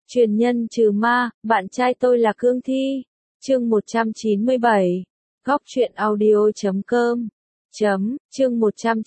Truyền nhân trừ ma, bạn trai tôi là Cương Thi. Chương 197. Góc truyện audio.com. Chương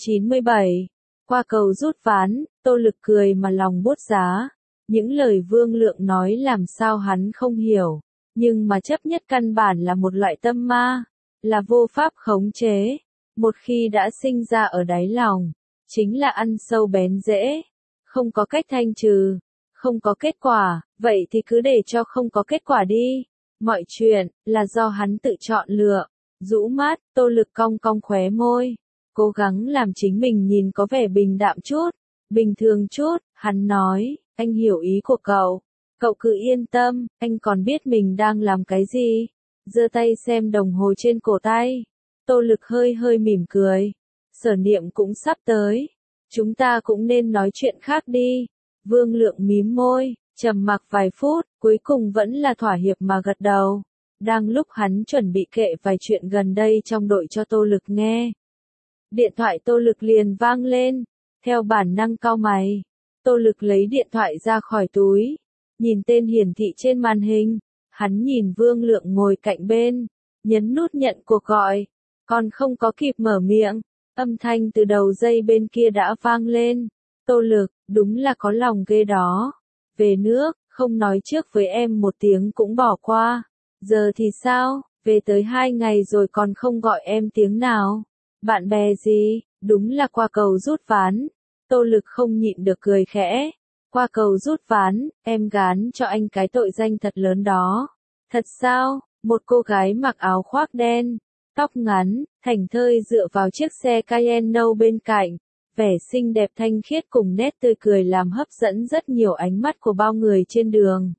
197. Qua cầu rút ván, Tô Lực cười mà lòng buốt giá. Những lời Vương Lượng nói làm sao hắn không hiểu, nhưng mà chấp nhất căn bản là một loại tâm ma, là vô pháp khống chế. Một khi đã sinh ra ở đáy lòng, chính là ăn sâu bén rễ, không có cách thanh trừ, không có kết quả, vậy thì cứ để cho không có kết quả đi. Mọi chuyện là do hắn tự chọn lựa. Rũ mắt, Tô Lực cong cong khóe môi, cố gắng làm chính mình nhìn có vẻ bình đạm chút, bình thường chút. Hắn nói, anh hiểu ý của cậu, cậu cứ yên tâm, anh còn biết mình đang làm cái gì. Giơ tay xem đồng hồ trên cổ tay. Tô Lực hơi hơi mỉm cười. Sở Niệm cũng sắp tới, chúng ta cũng nên nói chuyện khác đi. Vương Lượng mím môi, trầm mặc vài phút, cuối cùng vẫn là thỏa hiệp mà gật đầu. Đang lúc hắn chuẩn bị kể vài chuyện gần đây trong đội cho Tô Lực nghe, điện thoại Tô Lực liền vang lên. Theo bản năng cau mày, Tô Lực lấy điện thoại ra khỏi túi, nhìn tên hiển thị trên màn hình. Hắn nhìn Vương Lượng ngồi cạnh bên, nhấn nút nhận cuộc gọi, còn không có kịp mở miệng, âm thanh từ đầu dây bên kia đã vang lên. Tô Lực, đúng là có lòng ghê đó. Về nước, không nói trước với em một tiếng cũng bỏ qua. Giờ thì sao, về tới 2 ngày rồi còn không gọi em tiếng nào. Bạn bè gì, đúng là qua cầu rút ván. Tô Lực không nhịn được cười khẽ. Qua cầu rút ván, em gán cho anh cái tội danh thật lớn đó. Thật sao? Một cô gái mặc áo khoác đen, tóc ngắn, thảnh thơi dựa vào chiếc xe Cayenne nâu bên cạnh. Vẻ xinh đẹp thanh khiết cùng nét tươi cười làm hấp dẫn rất nhiều ánh mắt của bao người trên đường.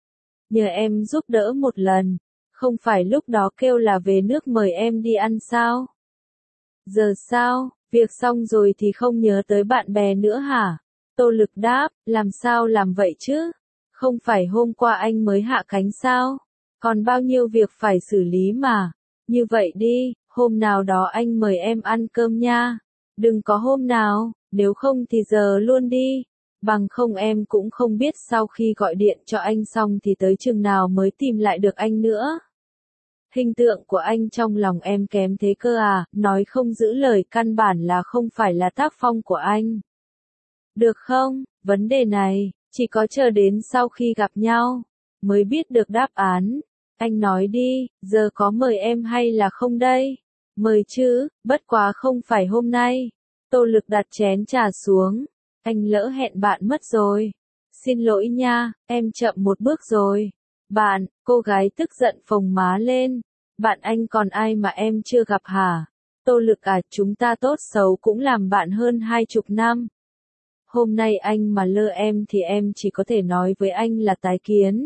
Nhờ em giúp đỡ một lần, không phải lúc đó kêu là về nước mời em đi ăn sao? Giờ sao, việc xong rồi thì không nhớ tới bạn bè nữa hả? Tô Lực đáp, làm sao làm vậy chứ? Không phải hôm qua anh mới hạ cánh sao? Còn bao nhiêu việc phải xử lý mà. Như vậy đi, hôm nào đó anh mời em ăn cơm nha. Đừng có hôm nào, nếu không thì giờ luôn đi. Bằng không em cũng không biết sau khi gọi điện cho anh xong thì tới chừng nào mới tìm lại được anh nữa. Hình tượng của anh trong lòng em kém thế cơ à, nói không giữ lời căn bản là không phải là tác phong của anh. Được không, vấn đề này, chỉ có chờ đến sau khi gặp nhau, mới biết được đáp án. Anh nói đi, giờ có mời em hay là không đây? Mời chứ, bất quá không phải hôm nay. Tô Lực đặt chén trà xuống. Anh lỡ hẹn bạn mất rồi. Xin lỗi nha, em chậm một bước rồi. Bạn, cô gái tức giận phồng má lên. Bạn anh còn ai mà em chưa gặp hả? Tô Lực à, chúng ta tốt xấu cũng làm bạn hơn 20 năm. Hôm nay anh mà lơ em thì em chỉ có thể nói với anh là tái kiến.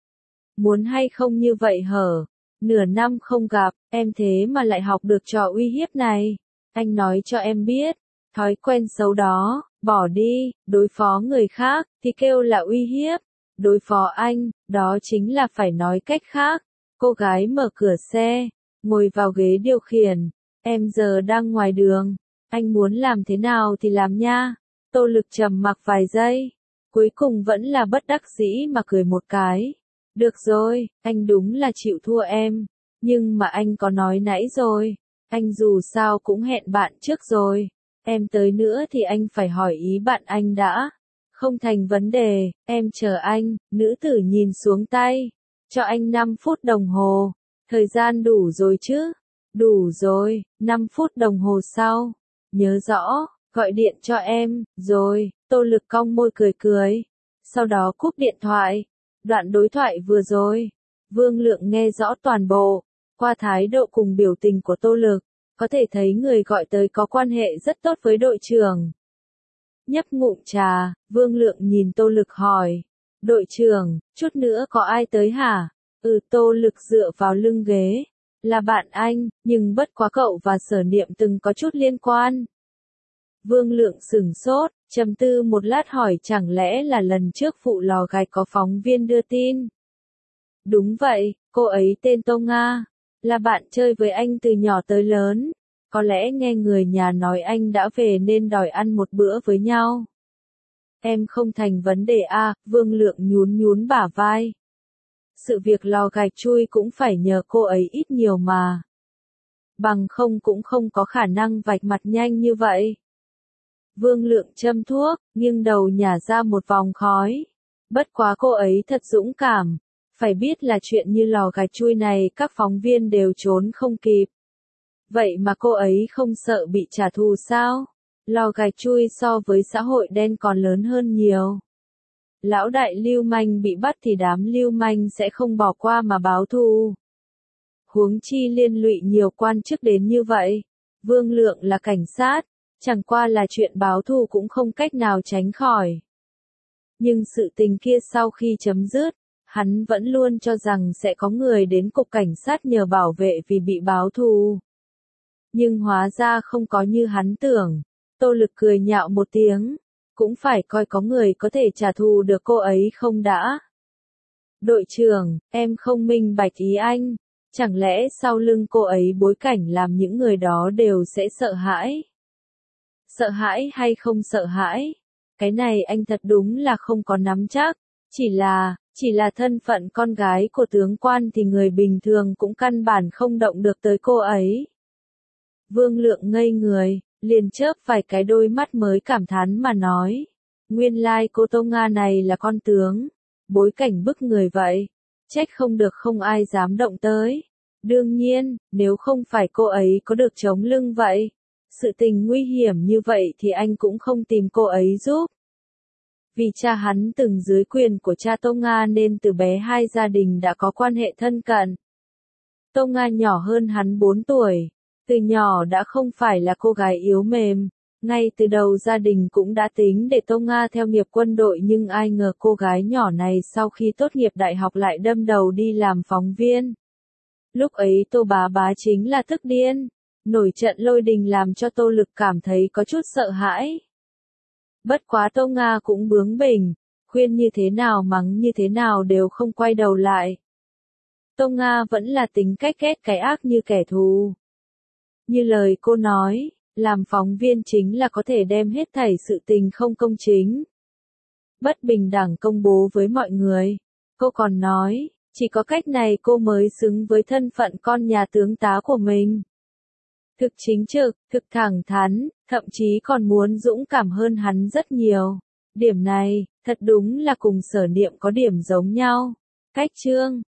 Muốn hay không như vậy hở? Nửa năm không gặp, em thế mà lại học được trò uy hiếp này. Anh nói cho em biết, thói quen xấu đó, bỏ đi. Đối phó người khác, thì kêu là uy hiếp. Đối phó anh, đó chính là phải nói cách khác. Cô gái mở cửa xe, ngồi vào ghế điều khiển. Em giờ đang ngoài đường, anh muốn làm thế nào thì làm nha. Tô Lực trầm mặc vài giây, cuối cùng vẫn là bất đắc dĩ mà cười một cái. Được rồi, anh đúng là chịu thua em, nhưng mà anh có nói nãy rồi, anh dù sao cũng hẹn bạn trước rồi, em tới nữa thì anh phải hỏi ý bạn anh đã. Không thành vấn đề, em chờ anh. Nữ tử nhìn xuống tay, cho anh 5 phút đồng hồ, thời gian đủ rồi chứ? Đủ rồi. 5 phút đồng hồ sau, nhớ rõ, gọi điện cho em. Rồi, Tô Lực cong môi cười cười, sau đó cúp điện thoại. Đoạn đối thoại vừa rồi, Vương Lượng nghe rõ toàn bộ. Qua thái độ cùng biểu tình của Tô Lực, có thể thấy người gọi tới có quan hệ rất tốt với đội trưởng. Nhấp ngụm trà, Vương Lượng nhìn Tô Lực hỏi. Đội trưởng, chút nữa có ai tới hả? Tô Lực dựa vào lưng ghế. Là bạn anh, nhưng bất quá cậu và Sở Niệm từng có chút liên quan. Vương Lượng sửng sốt, trầm tư một lát hỏi chẳng lẽ là lần trước phụ lò gạch có phóng viên đưa tin. Đúng vậy, cô ấy tên Tô Nga, là bạn chơi với anh từ nhỏ tới lớn. Có lẽ nghe người nhà nói anh đã về nên đòi ăn một bữa với nhau. Em không thành vấn đề à, Vương Lượng nhún nhún bả vai. Sự việc lò gạch chui cũng phải nhờ cô ấy ít nhiều mà. Bằng không cũng không có khả năng vạch mặt nhanh như vậy. Vương Lượng châm thuốc, nghiêng đầu nhả ra một vòng khói. Bất quá cô ấy thật dũng cảm. Phải biết là chuyện như lò gạch chui này các phóng viên đều trốn không kịp. Vậy mà cô ấy không sợ bị trả thù sao? Lò gạch chui so với xã hội đen còn lớn hơn nhiều. Lão đại lưu manh bị bắt thì đám lưu manh sẽ không bỏ qua mà báo thù. Huống chi liên lụy nhiều quan chức đến như vậy. Vương Lượng là cảnh sát, chẳng qua là chuyện báo thù cũng không cách nào tránh khỏi. Nhưng sự tình kia sau khi chấm dứt, hắn vẫn luôn cho rằng sẽ có người đến cục cảnh sát nhờ bảo vệ vì bị báo thù. Nhưng hóa ra không có như hắn tưởng. Tô Lực cười nhạo một tiếng. Cũng phải coi có người có thể trả thù được cô ấy không đã. Đội trưởng, em không minh bạch ý anh. Chẳng lẽ sau lưng cô ấy bối cảnh làm những người đó đều sẽ sợ hãi? Sợ hãi hay không sợ hãi? Cái này anh thật đúng là không có nắm chắc. Chỉ là thân phận con gái của tướng quan thì người bình thường cũng căn bản không động được tới cô ấy. Vương Lượng ngây người, liền chớp vài cái đôi mắt mới cảm thán mà nói. Nguyên lai cô Tô Nga này là con tướng. Bối cảnh bức người vậy. Trách không được không ai dám động tới. Đương nhiên, nếu không phải cô ấy có được chống lưng vậy. Sự tình nguy hiểm như vậy thì anh cũng không tìm cô ấy giúp. Vì cha hắn từng dưới quyền của cha Tô Nga nên từ bé hai gia đình đã có quan hệ thân cận. Tô Nga nhỏ hơn hắn 4 tuổi. Từ nhỏ đã không phải là cô gái yếu mềm. Ngay từ đầu gia đình cũng đã tính để Tô Nga theo nghiệp quân đội nhưng ai ngờ cô gái nhỏ này sau khi tốt nghiệp đại học lại đâm đầu đi làm phóng viên. Lúc ấy Tô Bá Bá chính là tức điên. Nổi trận lôi đình làm cho Tô Lực cảm thấy có chút sợ hãi. Bất quá Tô Nga cũng bướng bỉnh, khuyên như thế nào mắng như thế nào đều không quay đầu lại. Tô Nga vẫn là tính cách ghét cái ác như kẻ thù. Như lời cô nói, làm phóng viên chính là có thể đem hết thảy sự tình không công chính, bất bình đẳng công bố với mọi người. Cô còn nói, chỉ có cách này cô mới xứng với thân phận con nhà tướng tá của mình. Thực chính trực, thực thẳng thắn, thậm chí còn muốn dũng cảm hơn hắn rất nhiều. Điểm này, thật đúng là cùng Sở Niệm có điểm giống nhau. Cách chương